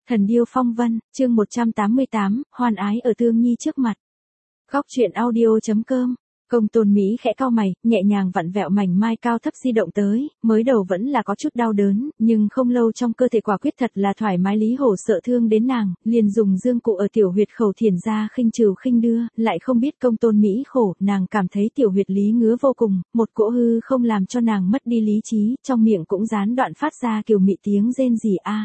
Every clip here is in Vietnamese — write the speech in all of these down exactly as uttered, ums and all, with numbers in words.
Thần điêu phong vân, chương một trăm tám mươi tám, hoan ái ở Tương Nhi trước mặt. Góc truyện audio.com. Công Tôn Mỹ khẽ cau mày, nhẹ nhàng vặn vẹo mảnh mai cao thấp di động tới, mới đầu vẫn là có chút đau đớn, nhưng không lâu trong cơ thể quả quyết thật là thoải mái. Lý Hổ sợ thương đến nàng, liền dùng dương cụ ở tiểu huyệt khẩu thiền ra khinh trừ khinh đưa, lại không biết Công Tôn Mỹ khổ, nàng cảm thấy tiểu huyệt lý ngứa vô cùng, một cỗ hư không làm cho nàng mất đi lý trí, trong miệng cũng gián đoạn phát ra kiều mị tiếng rên rỉ a.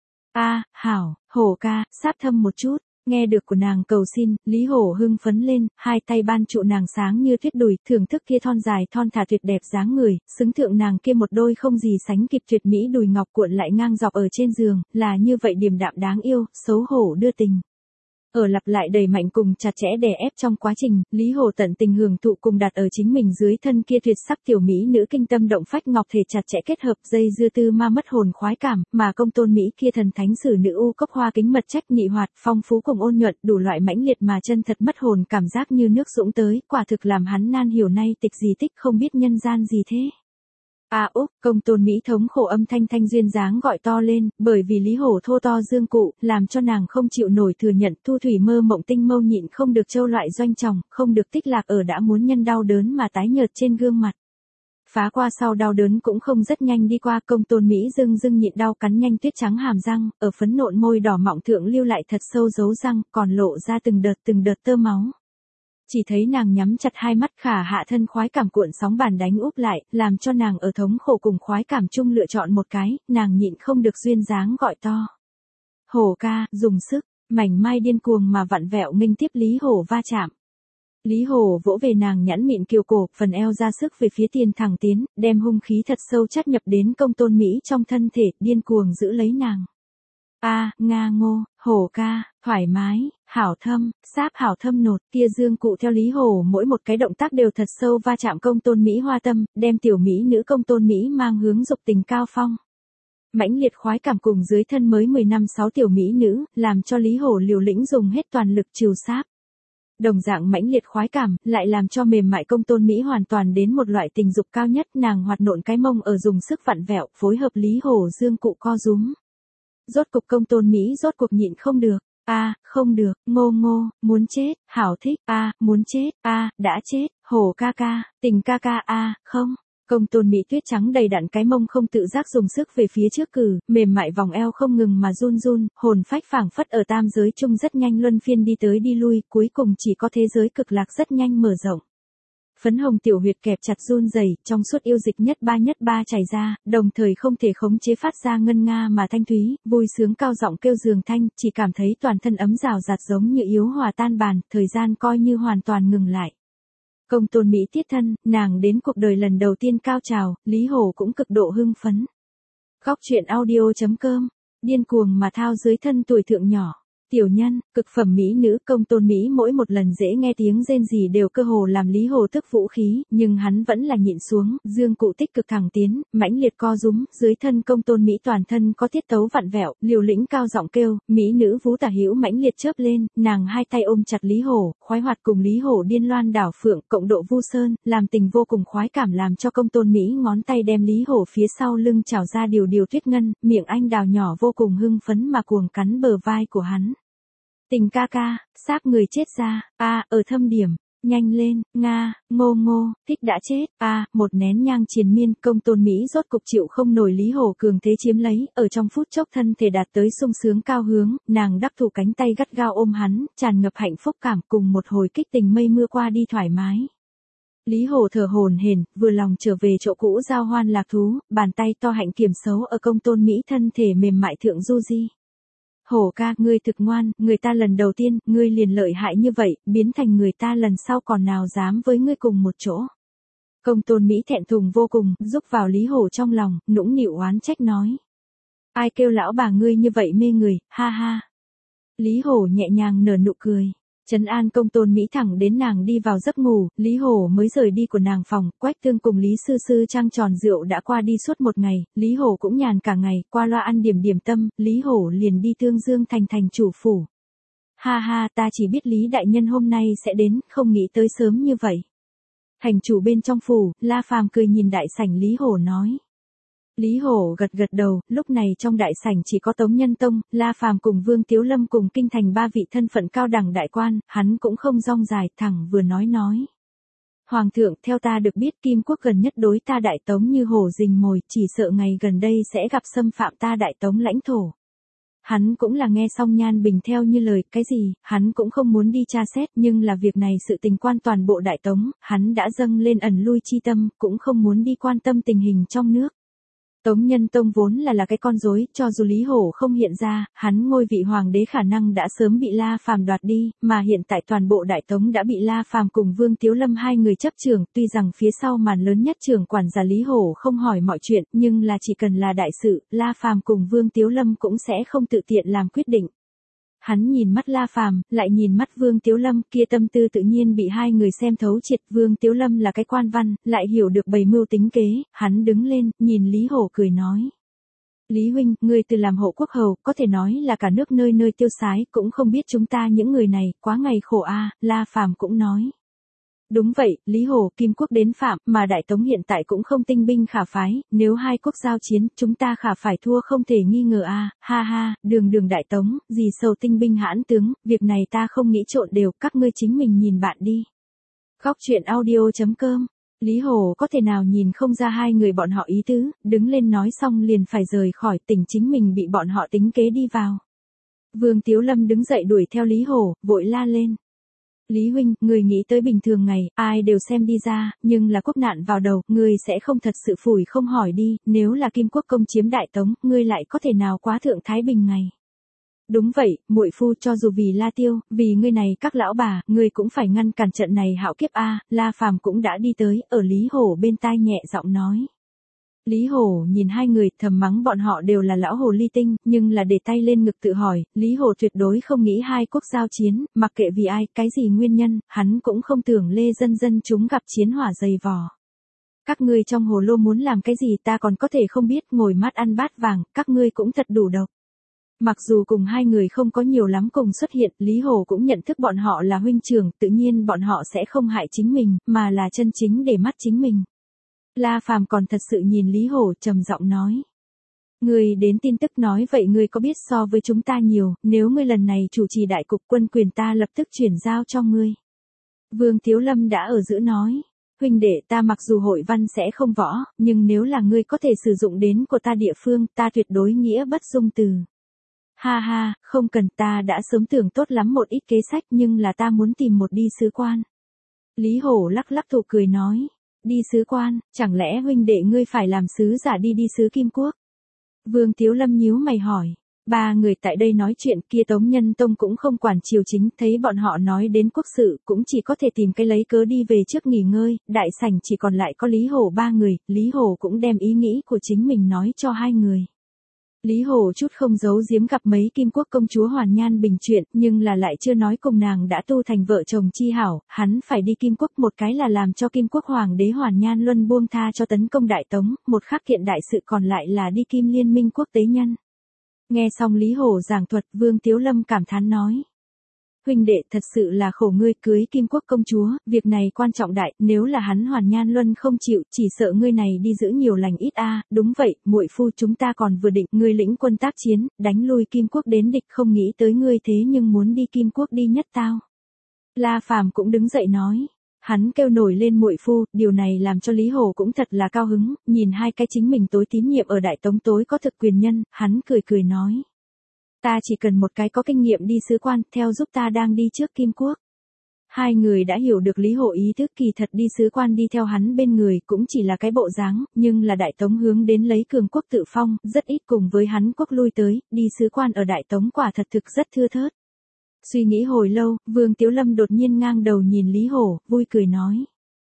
A, hảo, Hổ ca, sát thâm một chút. Nghe được của nàng cầu xin, Lý Hổ hưng phấn lên, hai tay ban trụ nàng sáng như tuyết đùi, thưởng thức kia thon dài thon thả tuyệt đẹp dáng người, xứng thượng nàng kia một đôi không gì sánh kịp tuyệt mỹ đùi ngọc cuộn lại ngang dọc ở trên giường, là như vậy điềm đạm đáng yêu, xấu hổ đưa tình. Ở lặp lại đầy mạnh cùng chặt chẽ đè ép trong quá trình, Lý Hổ tận tình hưởng thụ cùng đặt ở chính mình dưới thân kia tuyệt sắc tiểu mỹ nữ kinh tâm động phách ngọc thể chặt chẽ kết hợp dây dưa tư ma mất hồn khoái cảm, mà Công Tôn Mỹ kia thần thánh sử nữ u cốc hoa kính mật trách nhị hoạt, phong phú cùng ôn nhuận, đủ loại mãnh liệt mà chân thật mất hồn cảm giác như nước dũng tới, quả thực làm hắn nan hiểu nay tịch gì tích không biết nhân gian gì thế. A à, Úc, Công Tôn Mỹ thống khổ âm thanh thanh duyên dáng gọi to lên, bởi vì Lý Hổ thô to dương cụ, làm cho nàng không chịu nổi thừa nhận, Thu Thủy mơ mộng tinh mâu nhịn không được châu loại doanh tròng, không được tích lạc ở đã muốn nhân đau đớn mà tái nhợt trên gương mặt. Phá qua sau đau đớn cũng không rất nhanh đi qua, Công Tôn Mỹ dưng dưng nhịn đau cắn nhanh tuyết trắng hàm răng, ở phấn nộn môi đỏ mọng thượng lưu lại thật sâu dấu răng, còn lộ ra từng đợt từng đợt tơ máu. Chỉ thấy nàng nhắm chặt hai mắt khả hạ thân khoái cảm cuộn sóng bàn đánh úp lại, làm cho nàng ở thống khổ cùng khoái cảm chung lựa chọn một cái, nàng nhịn không được duyên dáng gọi to. Hổ ca, dùng sức, mảnh mai điên cuồng mà vặn vẹo nghênh tiếp Lý Hổ va chạm. Lý Hổ vỗ về nàng nhẵn mịn kiều cổ, phần eo ra sức về phía tiền thẳng tiến, đem hung khí thật sâu chắt nhập đến Công Tôn Mỹ trong thân thể, điên cuồng giữ lấy nàng. A, à, nga ngô, Hổ ca, thoải mái, hảo thâm, sáp hảo thâm nột, kia dương cụ theo Lý Hổ mỗi một cái động tác đều thật sâu va chạm Công Tôn Mỹ hoa tâm, đem tiểu mỹ nữ Công Tôn Mỹ mang hướng dục tình cao phong. Mãnh liệt khoái cảm cùng dưới thân mới mười năm sáu tiểu mỹ nữ, làm cho Lý Hổ liều lĩnh dùng hết toàn lực trừ sáp. Đồng dạng mãnh liệt khoái cảm, lại làm cho mềm mại Công Tôn Mỹ hoàn toàn đến một loại tình dục cao nhất, nàng hoạt nộn cái mông ở dùng sức vặn vẹo, phối hợp Lý Hổ dương cụ co rúm. Rốt cục Công Tôn Mỹ rốt cuộc nhịn không được, a, à, không được, ngô ngô, muốn chết, hảo thích, a, à, muốn chết, a, à, đã chết, Hổ ca ca, tình ca ca a, à, không. Công Tôn Mỹ tuyết trắng đầy đặn cái mông không tự giác dùng sức về phía trước cử, mềm mại vòng eo không ngừng mà run run, hồn phách phảng phất ở tam giới chung rất nhanh luân phiên đi tới đi lui, cuối cùng chỉ có thế giới cực lạc rất nhanh mở rộng. Phấn hồng tiểu huyệt kẹp chặt run rẩy, trong suốt yêu dịch nhất ba nhất ba chảy ra, đồng thời không thể khống chế phát ra ngân nga mà thanh thúy, vui sướng cao giọng kêu giường thanh, chỉ cảm thấy toàn thân ấm rào rạt giống như yếu hòa tan bàn, thời gian coi như hoàn toàn ngừng lại. Công Tôn Mỹ tiết thân, nàng đến cuộc đời lần đầu tiên cao trào, Lý Hổ cũng cực độ hưng phấn. Góc truyện audio.com, điên cuồng mà thao dưới thân tuổi thượng nhỏ. Tiểu nhân, cực phẩm mỹ nữ Công Tôn Mỹ mỗi một lần dễ nghe tiếng rên rỉ đều cơ hồ làm Lý Hổ tức vũ khí, nhưng hắn vẫn là nhịn xuống, dương cụ tích cực thẳng tiến, mãnh liệt co rúm, dưới thân Công Tôn Mỹ toàn thân có tiết tấu vặn vẹo, liều lĩnh cao giọng kêu, mỹ nữ vú tả hữu mãnh liệt chớp lên, nàng hai tay ôm chặt Lý Hổ, khoái hoạt cùng Lý Hổ điên loan đảo phượng, cộng độ vu sơn, làm tình vô cùng khoái cảm làm cho Công Tôn Mỹ ngón tay đem Lý Hổ phía sau lưng chảo ra điều điều tuyết ngân, miệng anh đào nhỏ vô cùng hưng phấn mà cuồng cắn bờ vai của hắn. Tình ca ca, sáp người chết ra, a, à, ở thâm điểm, nhanh lên, nga, ngô ngô, thích đã chết, a, à, một nén nhang triền miên, Công Tôn Mỹ rốt cục chịu không nổi Lý Hổ cường thế chiếm lấy, ở trong phút chốc thân thể đạt tới sung sướng cao hướng, nàng đắc thủ cánh tay gắt gao ôm hắn, tràn ngập hạnh phúc cảm cùng một hồi kích tình mây mưa qua đi thoải mái. Lý Hổ thở hổn hển, vừa lòng trở về chỗ cũ giao hoan lạc thú, bàn tay to hạnh kiểm xấu ở Công Tôn Mỹ thân thể mềm mại thượng du di. Hổ ca, ngươi thực ngoan, người ta lần đầu tiên, ngươi liền lợi hại như vậy, biến thành người ta lần sau còn nào dám với ngươi cùng một chỗ. Công Tôn Mỹ thẹn thùng vô cùng, rúc vào Lý Hổ trong lòng, nũng nịu oán trách nói. Ai kêu lão bà ngươi như vậy mê người, ha ha. Lý Hổ nhẹ nhàng nở nụ cười. Trấn an Công Tôn Mỹ thẳng đến nàng đi vào giấc ngủ, Lý Hổ mới rời đi của nàng phòng, Quách Tương cùng Lý Sư Sư trăng tròn rượu đã qua đi suốt một ngày, Lý Hổ cũng nhàn cả ngày, qua loa ăn điểm điểm tâm, Lý Hổ liền đi Tương Dương thành thành chủ phủ. Ha ha, ta chỉ biết Lý đại nhân hôm nay sẽ đến, không nghĩ tới sớm như vậy. Thành chủ bên trong phủ, La Phàm cười nhìn đại sảnh Lý Hổ nói. Lý Hổ gật gật đầu, lúc này trong đại sảnh chỉ có Tống Nhân Tông, La Phàm cùng Vương Tiếu Lâm cùng kinh thành ba vị thân phận cao đẳng đại quan, hắn cũng không rong dài, thẳng vừa nói nói. Hoàng thượng, theo ta được biết Kim Quốc gần nhất đối ta Đại Tống như hổ rình mồi, chỉ sợ ngày gần đây sẽ gặp xâm phạm ta Đại Tống lãnh thổ. Hắn cũng là nghe xong Nhan Bình theo như lời, cái gì, hắn cũng không muốn đi tra xét, nhưng là việc này sự tình quan toàn bộ Đại Tống, hắn đã dâng lên ẩn lui chi tâm, cũng không muốn đi quan tâm tình hình trong nước. Tống Nhân Tông vốn là là cái con rối, cho dù Lý Hổ không hiện ra, hắn ngôi vị hoàng đế khả năng đã sớm bị La Phàm đoạt đi, mà hiện tại toàn bộ Đại Tống đã bị La Phàm cùng Vương Tiếu Lâm hai người chấp trưởng, tuy rằng phía sau màn lớn nhất trưởng quản gia Lý Hổ không hỏi mọi chuyện, nhưng là chỉ cần là đại sự, La Phàm cùng Vương Tiếu Lâm cũng sẽ không tự tiện làm quyết định. Hắn nhìn mắt La Phàm, lại nhìn mắt Vương Tiếu Lâm, kia tâm tư tự nhiên bị hai người xem thấu triệt. Vương Tiếu Lâm là cái quan văn, lại hiểu được bày mưu tính kế, hắn đứng lên, nhìn Lý Hổ cười nói. Lý huynh, ngươi từ làm hộ quốc hầu, có thể nói là cả nước nơi nơi tiêu sái, cũng không biết chúng ta những người này, quá ngày khổ a. La Phàm cũng nói. Đúng vậy, Lý Hổ, Kim Quốc đến phạm, mà Đại Tống hiện tại cũng không tinh binh khả phái, nếu hai quốc giao chiến, chúng ta khả phải thua không thể nghi ngờ a. Ha ha, đường đường Đại Tống, gì sầu tinh binh hãn tướng, việc này ta không nghĩ trộn đều, các ngươi chính mình nhìn bạn đi. Góc truyện audio chấm com. Lý Hổ có thể nào nhìn không ra hai người bọn họ ý tứ, đứng lên nói xong liền phải rời khỏi, tỉnh chính mình bị bọn họ tính kế đi vào. Vương Tiếu Lâm đứng dậy đuổi theo Lý Hổ, vội la lên. Lý huynh, người nghĩ tới bình thường ngày, ai đều xem đi ra, nhưng là quốc nạn vào đầu, người sẽ không thật sự phủi không hỏi đi, nếu là Kim Quốc công chiếm Đại Tống, ngươi lại có thể nào quá thượng Thái Bình ngày. Đúng vậy, muội phu, cho dù vì La Tiêu, vì ngươi này các lão bà, ngươi cũng phải ngăn cản trận này hạo kiếp a. La Phàm cũng đã đi tới, ở Lý Hổ bên tai nhẹ giọng nói. Lý Hổ nhìn hai người, thầm mắng bọn họ đều là lão hồ ly tinh, nhưng là để tay lên ngực tự hỏi, Lý Hổ tuyệt đối không nghĩ hai quốc giao chiến, mặc kệ vì ai, cái gì nguyên nhân, hắn cũng không tưởng lê dân dân chúng gặp chiến hỏa dày vò. Các ngươi trong hồ lô muốn làm cái gì ta còn có thể không biết, ngồi mắt ăn bát vàng, các ngươi cũng thật đủ độc. Mặc dù cùng hai người không có nhiều lắm cùng xuất hiện, Lý Hổ cũng nhận thức bọn họ là huynh trưởng, tự nhiên bọn họ sẽ không hại chính mình, mà là chân chính để mắt chính mình. La Phàm còn thật sự nhìn Lý Hổ trầm giọng nói. Ngươi đến tin tức nói vậy ngươi có biết so với chúng ta nhiều, nếu ngươi lần này chủ trì đại cục quân quyền ta lập tức chuyển giao cho ngươi. Vương Tiếu Lâm đã ở giữa nói. Huynh đệ ta mặc dù hội văn sẽ không võ, nhưng nếu là ngươi có thể sử dụng đến của ta địa phương ta tuyệt đối nghĩa bất dung từ. Ha ha, không cần, ta đã sớm tưởng tốt lắm một ít kế sách nhưng là ta muốn tìm một đi sứ quan. Lý Hổ lắc lắc thủ cười nói. Đi sứ quan, chẳng lẽ huynh đệ ngươi phải làm sứ giả đi đi sứ Kim Quốc? Vương Tiếu Lâm nhíu mày hỏi. Ba người tại đây nói chuyện kia Tống Nhân Tông cũng không quản triều chính, thấy bọn họ nói đến quốc sự, cũng chỉ có thể tìm cái lấy cớ đi về trước nghỉ ngơi, đại sảnh chỉ còn lại có Lý Hổ ba người, Lý Hổ cũng đem ý nghĩ của chính mình nói cho hai người. Lý Hổ chút không giấu giếm gặp mấy Kim Quốc công chúa Hoàn Nhan Bình chuyện, nhưng là lại chưa nói cùng nàng đã tu thành vợ chồng chi hảo, hắn phải đi Kim Quốc, một cái là làm cho Kim Quốc Hoàng đế Hoàn Nhan Luân buông tha cho tấn công Đại Tống, một khác kiện đại sự còn lại là đi Kim Liên minh quốc tế nhân. Nghe xong Lý Hổ giảng thuật, Vương Tiếu Lâm cảm thán nói. Huynh đệ thật sự là khổ ngươi cưới Kim Quốc công chúa, việc này quan trọng đại, nếu là hắn Hoàn Nhan Luân không chịu, chỉ sợ ngươi này đi giữ nhiều lành ít a. Đúng vậy, muội phu chúng ta còn vừa định ngươi lĩnh quân tác chiến, đánh lui Kim Quốc đến địch, không nghĩ tới ngươi thế nhưng muốn đi Kim Quốc đi nhất tao. La Phàm cũng đứng dậy nói. Hắn kêu nổi lên muội phu, điều này làm cho Lý Hổ cũng thật là cao hứng, nhìn hai cái chính mình tối tín nhiệm ở Đại Tống tối có thực quyền nhân, hắn cười cười nói. Ta chỉ cần một cái có kinh nghiệm đi sứ quan, theo giúp ta đang đi trước Kim Quốc. Hai người đã hiểu được Lý Hổ ý thức, kỳ thật đi sứ quan đi theo hắn bên người cũng chỉ là cái bộ dáng, nhưng là Đại Tống hướng đến lấy cường quốc tự phong, rất ít cùng với hắn quốc lui tới, đi sứ quan ở Đại Tống quả thật thực rất thưa thớt. Suy nghĩ hồi lâu, Vương Tiếu Lâm đột nhiên ngang đầu nhìn Lý Hổ, vui cười nói.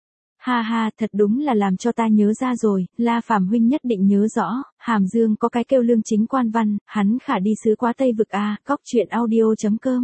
Ha ha, thật đúng là làm cho ta nhớ ra rồi, La Phàm huynh nhất định nhớ rõ, Hàm Dương có cái kêu Lương Chính quan văn, hắn khả đi sứ quá Tây vực a. Góc truyện audio chấm com.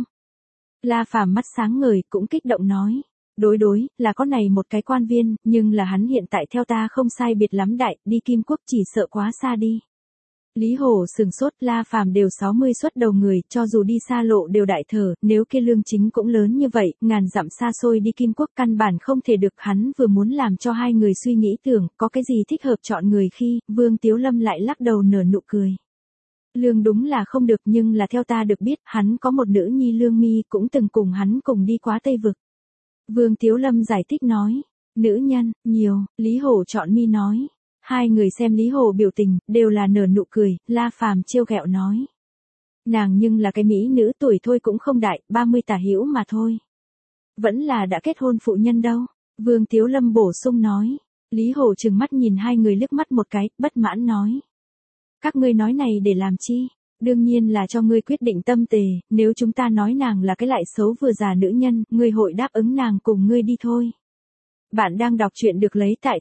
La Phàm mắt sáng ngời, cũng kích động nói. Đối đối, là có này một cái quan viên, nhưng là hắn hiện tại theo ta không sai biệt lắm đại, đi Kim Quốc chỉ sợ quá xa đi. Lý Hổ sừng sốt, La Phàm đều sáu mươi xuất đầu người, cho dù đi xa lộ đều đại thở, nếu kia lương chính cũng lớn như vậy, ngàn dặm xa xôi đi Kim Quốc căn bản không thể được, hắn vừa muốn làm cho hai người suy nghĩ tưởng, có cái gì thích hợp chọn người khi, Vương Tiếu Lâm lại lắc đầu nở nụ cười. Lương đúng là không được, nhưng là theo ta được biết, hắn có một nữ nhi Lương Mi cũng từng cùng hắn cùng đi quá Tây Vực. Vương Tiếu Lâm giải thích nói, nữ nhân, nhiều, Lý Hổ chọn Mi nói. Hai người xem Lý Hổ biểu tình, đều là nở nụ cười, La Phàm trêu ghẹo nói. Nàng nhưng là cái mỹ nữ, tuổi thôi cũng không đại, ba mươi tả hữu mà thôi. Vẫn là đã kết hôn phụ nhân đâu. Vương Tiếu Lâm bổ sung nói. Lý Hổ trừng mắt nhìn hai người liếc mắt một cái, bất mãn nói. Các ngươi nói này để làm chi? Đương nhiên là cho ngươi quyết định tâm tề, nếu chúng ta nói nàng là cái lại xấu vừa già nữ nhân, ngươi hội đáp ứng nàng cùng ngươi đi thôi. Bạn đang đọc truyện được lấy tại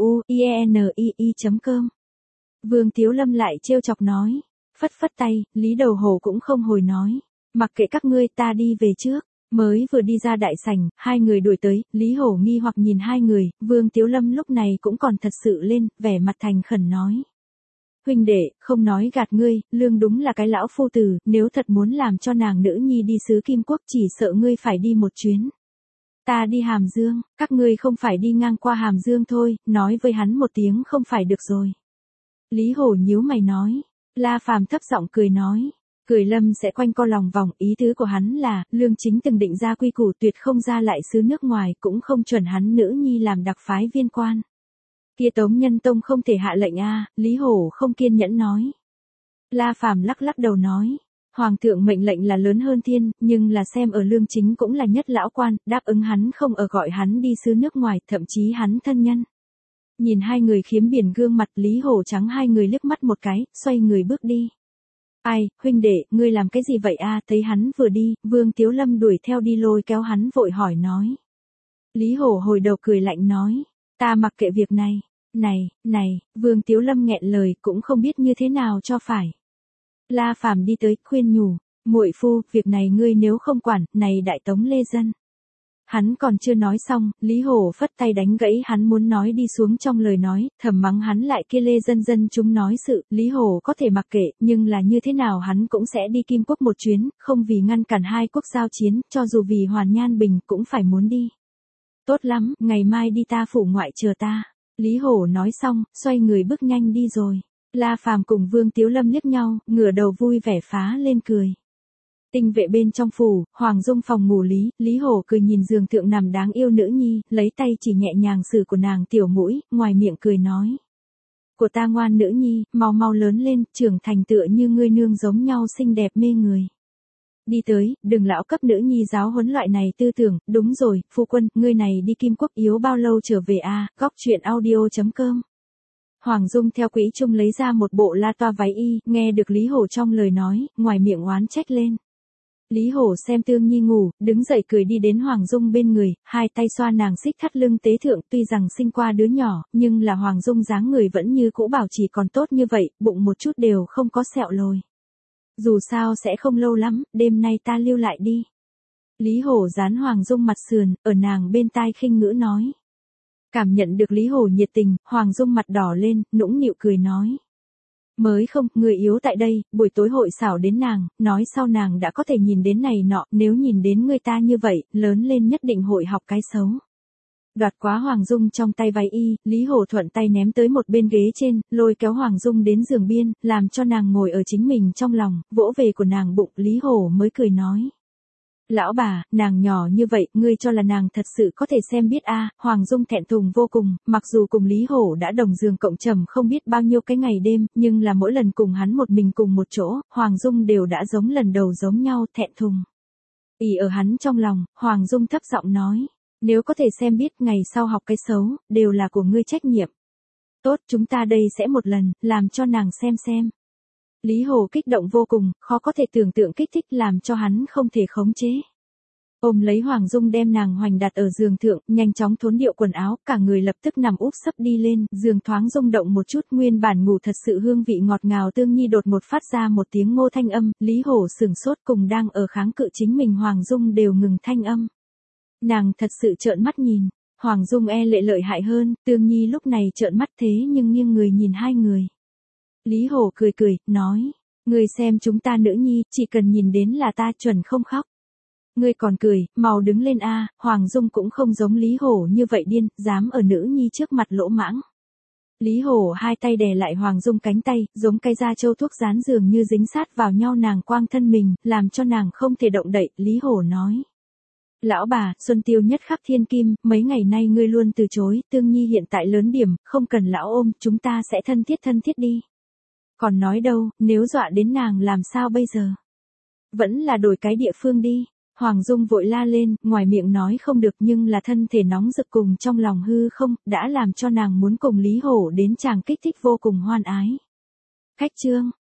truinii chấm com. Vương Tiếu Lâm lại trêu chọc nói. Phất phất tay, Lý Đầu Hổ cũng không hồi nói. Mặc kệ các ngươi, ta đi về trước. Mới vừa đi ra đại sảnh, hai người đuổi tới, Lý Hổ nghi hoặc nhìn hai người, Vương Tiếu Lâm lúc này cũng còn thật sự lên, vẻ mặt thành khẩn nói. Huynh đệ, không nói gạt ngươi, Lương đúng là cái lão phu tử, nếu thật muốn làm cho nàng nữ nhi đi xứ Kim Quốc chỉ sợ ngươi phải đi một chuyến. Ta đi Hàm Dương, các ngươi không phải đi ngang qua Hàm Dương thôi, nói với hắn một tiếng không phải được rồi. Lý Hổ nhíu mày nói, La Phàm thấp giọng cười nói, cười Lâm sẽ quanh co lòng vòng, ý tứ của hắn là, Lương chính từng định ra quy củ tuyệt không ra lại xứ nước ngoài, cũng không chuẩn hắn nữ nhi làm đặc phái viên quan. Kia Tống Nhân Tông không thể hạ lệnh a, Lý Hổ không kiên nhẫn nói. La Phàm lắc lắc đầu nói. Hoàng thượng mệnh lệnh là lớn hơn thiên, nhưng là xem ở Lương chính cũng là nhất lão quan, đáp ứng hắn không ở gọi hắn đi xứ nước ngoài, thậm chí hắn thân nhân. Nhìn hai người khiếm biển gương mặt, Lý Hổ trắng hai người liếc mắt một cái, xoay người bước đi. Ai, huynh đệ, ngươi làm cái gì vậy a? Thấy hắn vừa đi, Vương Tiếu Lâm đuổi theo đi lôi kéo hắn vội hỏi nói. Lý Hổ hồi đầu cười lạnh nói, ta mặc kệ việc này. Này, này, Vương Tiếu Lâm nghẹn lời cũng không biết như thế nào cho phải. La Phàm đi tới, khuyên nhủ, muội phu, việc này ngươi nếu không quản, này đại tống lê dân. Hắn còn chưa nói xong, Lý Hổ phất tay đánh gãy hắn muốn nói đi xuống trong lời nói, thầm mắng hắn lại kia lê dân dân chúng nói sự, Lý Hổ có thể mặc kệ, nhưng là như thế nào hắn cũng sẽ đi Kim Quốc một chuyến, không vì ngăn cản hai quốc giao chiến, cho dù vì Hoàn Nhan Bình cũng phải muốn đi. Tốt lắm, ngày mai đi ta phủ ngoại chờ ta. Lý Hổ nói xong, xoay người bước nhanh đi rồi. La Phàm cùng Vương Tiếu Lâm liếc nhau, ngửa đầu vui vẻ phá lên cười. Tinh vệ bên trong phủ, Hoàng Dung phòng ngủ Lý, Lý Hổ cười nhìn giường thượng nằm đáng yêu nữ nhi, lấy tay chỉ nhẹ nhàng xử của nàng tiểu mũi, ngoài miệng cười nói. Của ta ngoan nữ nhi, mau mau lớn lên, trưởng thành tựa như ngươi nương giống nhau xinh đẹp mê người. Đi tới, đừng lão cấp nữ nhi giáo huấn loại này tư tưởng, đúng rồi, phu quân, ngươi này đi Kim Quốc yếu bao lâu trở về a? À, góc truyện audio chấm com. Hoàng Dung theo quỹ trung lấy ra một bộ la toa váy y, nghe được Lý Hổ trong lời nói, ngoài miệng oán trách lên. Lý Hổ xem Tương Nhi ngủ, đứng dậy cười đi đến Hoàng Dung bên người, hai tay xoa nàng xích thắt lưng tế thượng, tuy rằng sinh qua đứa nhỏ, nhưng là Hoàng Dung dáng người vẫn như cũ bảo trì còn tốt như vậy, bụng một chút đều không có sẹo lồi. Dù sao sẽ không lâu lắm, đêm nay ta lưu lại đi. Lý Hổ dán Hoàng Dung mặt sườn, ở nàng bên tai khinh ngữ nói. Cảm nhận được Lý Hổ nhiệt tình, Hoàng Dung mặt đỏ lên, nũng nịu cười nói. Mới không, người yếu tại đây, buổi tối hội xảo đến nàng, nói sau nàng đã có thể nhìn đến này nọ, nếu nhìn đến người ta như vậy, lớn lên nhất định hội học cái xấu. Đoạt quá Hoàng Dung trong tay váy y, Lý Hổ thuận tay ném tới một bên ghế trên, lôi kéo Hoàng Dung đến giường biên, làm cho nàng ngồi ở chính mình trong lòng, vỗ về của nàng bụng, Lý Hổ mới cười nói. Lão bà, nàng nhỏ như vậy, ngươi cho là nàng thật sự có thể xem biết a? À, Hoàng Dung thẹn thùng vô cùng, mặc dù cùng Lý Hổ đã đồng giường cộng trầm không biết bao nhiêu cái ngày đêm, nhưng là mỗi lần cùng hắn một mình cùng một chỗ, Hoàng Dung đều đã giống lần đầu giống nhau, thẹn thùng. ỉ ở hắn trong lòng, Hoàng Dung thấp giọng nói. Nếu có thể xem biết ngày sau học cái xấu, đều là của ngươi trách nhiệm. Tốt, chúng ta đây sẽ một lần, làm cho nàng xem xem. Lý Hổ kích động vô cùng, khó có thể tưởng tượng kích thích làm cho hắn không thể khống chế. Ôm lấy Hoàng Dung đem nàng hoành đặt ở giường thượng, nhanh chóng thốn điệu quần áo, cả người lập tức nằm úp sấp đi lên, giường thoáng rung động một chút, nguyên bản ngủ thật sự hương vị ngọt ngào Tương Nhi đột một phát ra một tiếng ngô thanh âm, Lý Hổ sửng sốt cùng đang ở kháng cự chính mình Hoàng Dung đều ngừng thanh âm. Nàng thật sự trợn mắt nhìn, Hoàng Dung e lệ lợi hại hơn, Tương Nhi lúc này trợn mắt thế nhưng nghiêng người nhìn hai người. Lý Hổ cười cười, nói, ngươi xem chúng ta nữ nhi, chỉ cần nhìn đến là ta chuẩn không khóc. Ngươi còn cười, mau đứng lên a, Hoàng Dung cũng không giống Lý Hổ như vậy điên, dám ở nữ nhi trước mặt lỗ mãng. Lý Hổ hai tay đè lại Hoàng Dung cánh tay, giống cái da trâu thuốc dán dường như dính sát vào nhau nàng quang thân mình, làm cho nàng không thể động đậy, Lý Hổ nói. Lão bà, Xuân Tiêu nhất khắc thiên kim, mấy ngày nay ngươi luôn từ chối, Tương Nhi hiện tại lớn điểm, không cần lão ôm, chúng ta sẽ thân thiết thân thiết đi. Còn nói đâu, nếu dọa đến nàng làm sao bây giờ? Vẫn là đổi cái địa phương đi. Hoàng Dung vội la lên, ngoài miệng nói không được nhưng là thân thể nóng rực cùng trong lòng hư không, đã làm cho nàng muốn cùng Lý Hổ đến chàng kích thích vô cùng hoan ái. Khách trương,